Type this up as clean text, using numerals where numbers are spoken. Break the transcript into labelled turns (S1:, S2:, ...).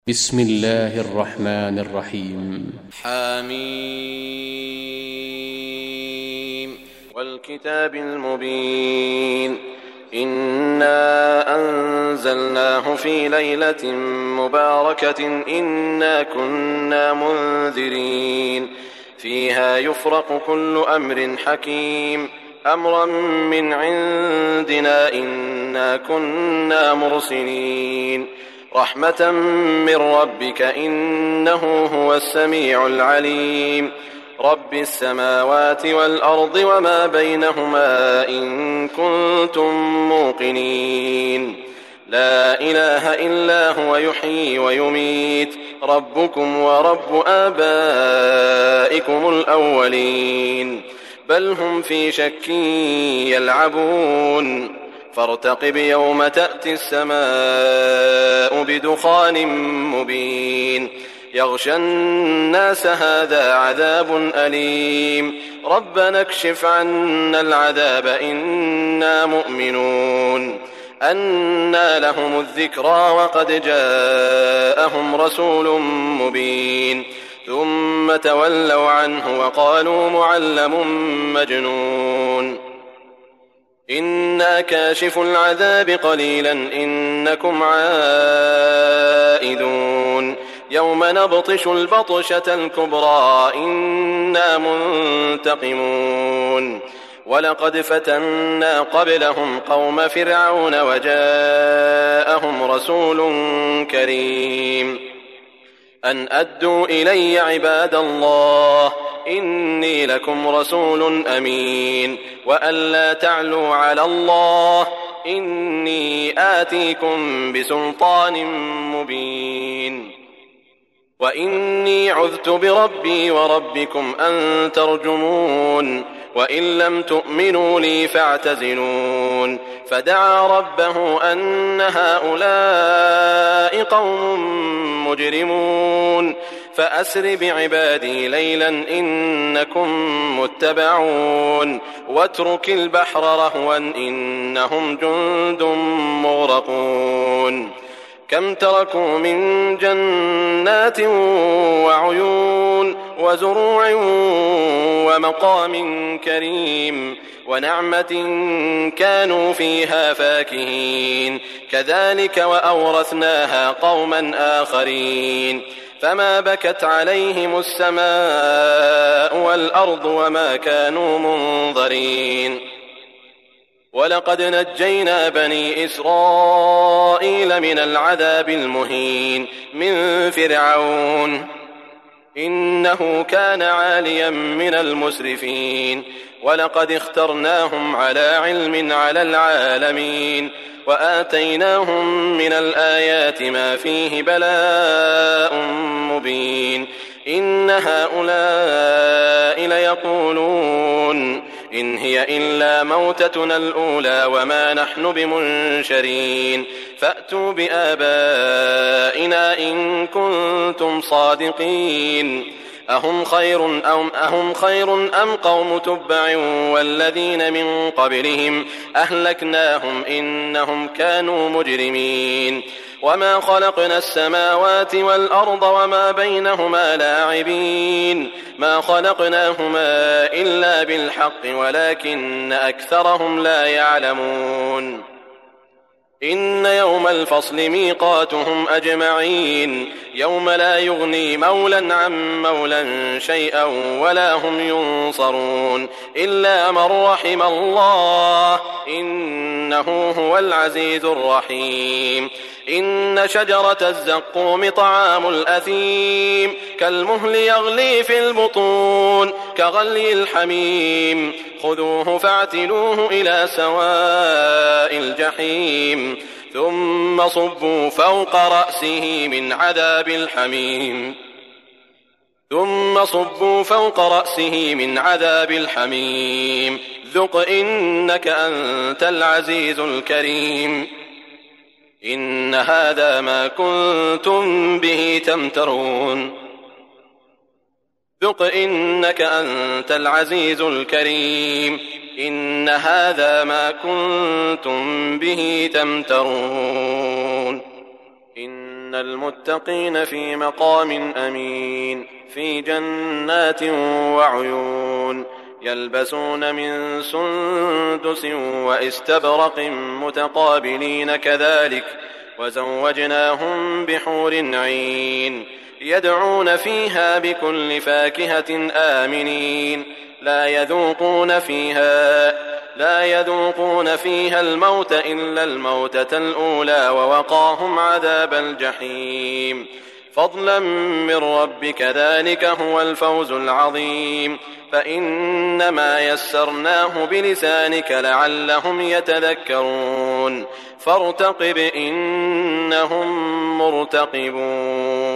S1: بسم الله الرحمن الرحيم.
S2: حميم والكتاب المبين. إنا أنزلناه في ليلة مباركة إنا كنا منذرين فيها يفرق كل أمر حكيم أمرا من عندنا إنا كنا مرسلين رحمة من ربك إنه هو السميع العليم رب السماوات والأرض وما بينهما إن كنتم موقنين لا إله إلا هو يحيي ويميت ربكم ورب آبائكم الأولين بل هم في شك يلعبون فارتقب يوم تأتي السماء بدخان مبين يغشى الناس هذا عذاب أليم ربنا اكشف عنا العذاب إنا مؤمنون أنى لهم الذكرى وقد جاءهم رسول مبين ثم تولوا عنه وقالوا معلم مجنون إنا كاشف العذاب قليلا إنكم عائدون يوم نبطش البطشة الكبرى إنا منتقمون ولقد فتنا قبلهم قوم فرعون وجاءهم رسول كريم أن أدوا إلي عباد الله إني لكم رسول أمين وأن لا تعلوا على الله إني آتيكم بسلطان مبين وإني عذت بربي وربكم أن ترجمون وإن لم تؤمنوا لي فاعتزلون فدعا ربه أن هؤلاء قوم مجرمون فأسر بعبادي ليلا إنكم متبعون واترك البحر رهوا إنهم جند مغرقون كم تركوا من جنات وعيون وزروع ومقام كريم ونعمة كانوا فيها فاكهين كذلك وأورثناها قوما آخرين فما بكت عليهم السماء والأرض وما كانوا منظرين ولقد نجينا بني إسرائيل من العذاب المهين من فرعون إنه كان عاليا من المسرفين ولقد اخترناهم على علم على العالمين وآتيناهم من الآيات ما فيه بلاء مبين إن هؤلاء ليقولون إن هي إلا موتتنا الأولى وما نحن بمنشرين فأتوا بآبائنا إن كنتم صادقين أهم خير أم قوم تبع والذين من قبلهم أهلكناهم إنهم كانوا مجرمين وما خلقنا السماوات والأرض وما بينهما لاعبين ما خلقناهما إلا بالحق ولكن أكثرهم لا يعلمون إن يوم الفصل ميقاتهم أجمعين يوم لا يغني مولا عن مولا شيئا ولا هم ينصرون إلا من رحم الله إنه هو العزيز الرحيم إن شجرة الزقوم طعام الأثيم كالمهل يغلي في البطون كغلي الحميم خذوه فاعتلوه إلى سواء الجحيم ثم صبوا فوق رأسه من عذاب الحميم ذق إنك أنت العزيز الكريم إن هذا ما كنتم به تمترون ذق إنك أنت العزيز الكريم إن هذا ما كنتم به تمترون إن المتقين في مقام أمين في جنات وعيون يلبسون من سندس وإستبرق متقابلين كذلك وزوجناهم بحور عين يدعون فيها بكل فاكهة آمنين لا يذوقون فيها الموت إلا الموتة الأولى ووقاهم عذاب الجحيم فضلا من ربك ذلك هو الفوز العظيم فإنما يسرناه بلسانك لعلهم يتذكرون فارتقب إنهم مرتقبون